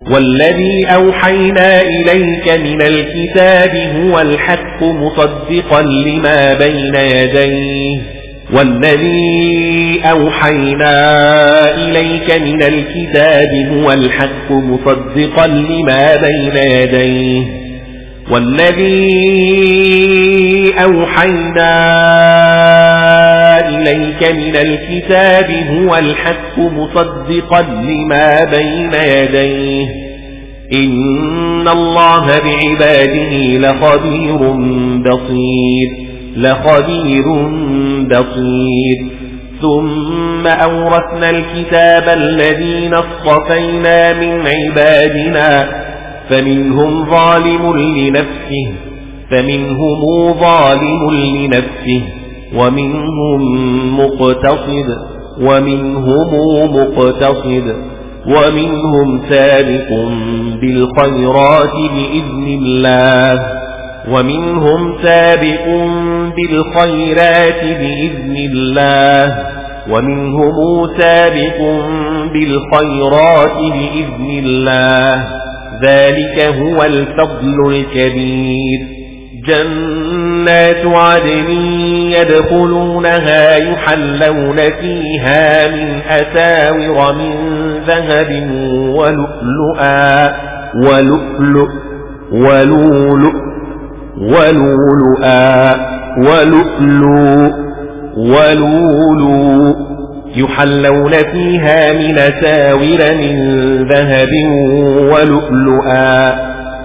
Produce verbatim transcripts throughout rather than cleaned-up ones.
والذي أوحينا إليك من الكتاب هو الحق مصدقا لما بين يديه والذي أوحينا إليك من الكتاب هو الحق مصدقا لما بين يديه والذي أوحينا إليك من الكتاب هو الحق مصدقا لما بين يديه إن الله بعباده لخبير بصير لخبير بصير ثم أورثنا الكتاب الذين اصطفينا من عبادنا فمنهم ظالم لنفسه فمنهم ظالم لنفسه ومنهم مقتصد ومنهم مقتصد ومنهم سابق بالخيرات بإذن الله ومنهم سابق بالخيرات بإذن الله ومنهم سابق بالخيرات بإذن الله ذلك هو الفضل الكبير جنات عدن يدخلونها يحلون فيها من أساور من ذهب ولؤلؤا ولؤلؤ ولؤلؤ ولؤلؤا ولؤلؤ ولؤلؤ يحلون فيها من أساور من ذهب ولؤلؤا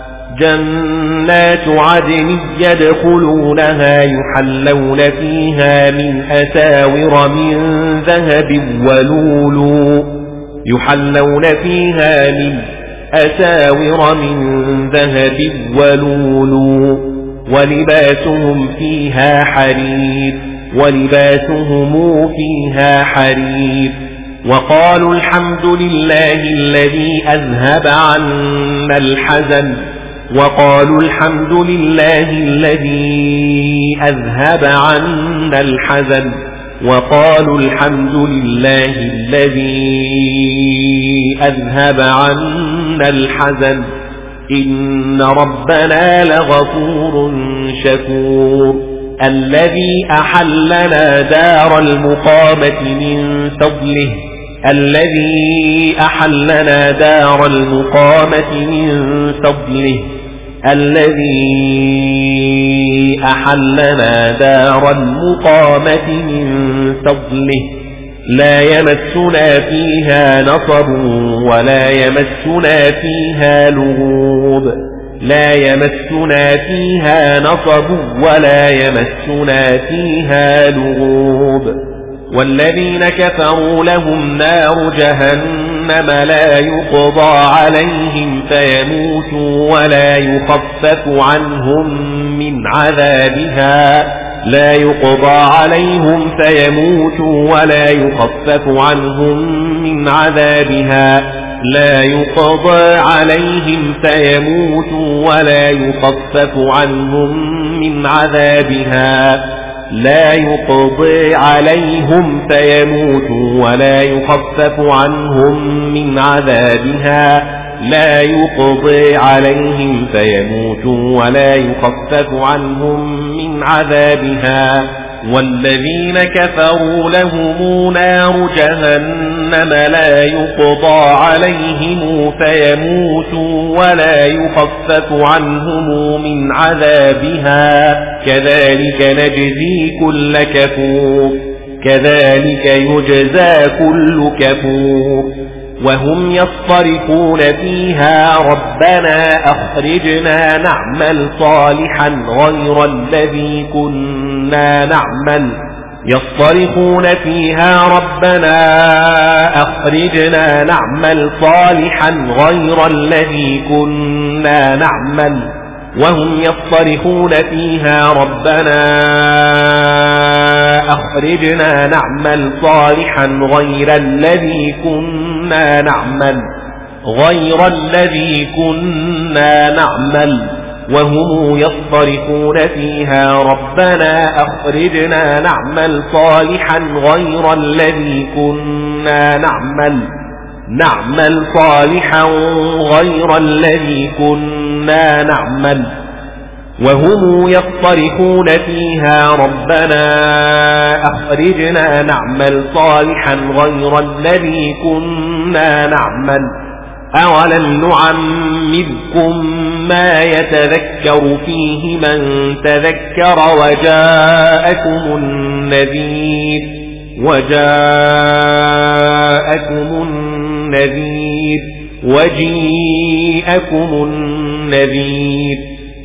جنات عدن يدخلونها يحلون فيها من أساور من ذهب ولؤلؤ يحلون فيها من أساور من ذهب ولؤلؤ ولباسهم فيها حرير ولباسهم فيها حرير وقالوا الحمد لله الذي أذهب عنا الحزن وقالوا الحمد لله الذي أذهب عنا الحزن وقالوا الحمد لله الذي أذهب عنا الحزن إن ربنا لغفور شكور الذي أحلنا دار المقامة من فضله الذي أحلنا دار المقامة من فضله الذي أحلنا دار المقامة من فضله لا يمسنا فيها نصب ولا يمسنا فيها لغوب لا يمسنا فيها نصب ولا يمسنا فيها لغوب والذين كفروا لهم نار جهنم لا يقضى عليهم فيموتوا ولا يخفف عنهم من عذابها لا يقضى عليهم فيموتوا ولا يخفف عنهم من عذابها لا يقضى عليهم فيموتوا ولا يخفف عنهم من عذابها لا يقضي عليهم فيموتوا ولا يخفف عنهم من عذابها لا يقضي عليهم فيموتوا ولا يخفف عنهم من عذابها والذين كفروا لهم نار جهنم لا يقضى عليهم فيموتوا ولا يخفف عنهم من عذابها كذلك نجزي كل كفور كذلك يجزى كل كفور وهم يصطرخون فيها ربنا أخرجنا نعمل صالحا غير الذي كنا نعمل يصطرخون فيها ربنا أخرجنا نعمل صالحا غير الذي كنا نعمل وهم يصطرخون فيها ربنا أخرجنا نعمل صالحا غير الذي كنا نعمل غير الذي كنا نعمل وهم يصطرخون فيها ربنا أخرجنا نعمل صالحا غير الذي كنا نعمل نعمل صالحا غير الذي كنا نعمل وهم يصطرخون فيها ربنا أخرجنا نعمل صالحا غير الذي كنا نعمل أولم نعمركم ما يتذكر فيه من تذكر وجاءكم النذير وجاءكم النذير وجيءكم النذير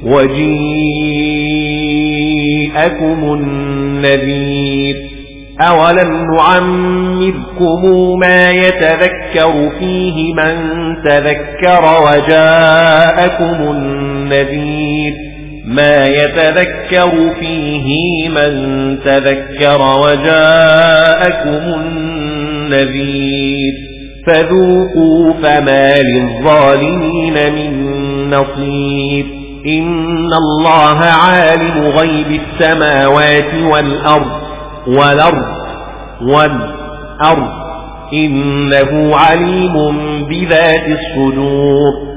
وجيءكم النذير أولم نعمركم ما يتذكر فيه من تذكر وجاءكم النذير ما يتذكر فيه من تذكر وجاءكم النذير فذوقوا فما للظالمين من نصير إن الله عالم غيب السماوات والأرض والأرض والأرض إنه عليم بذات الصدور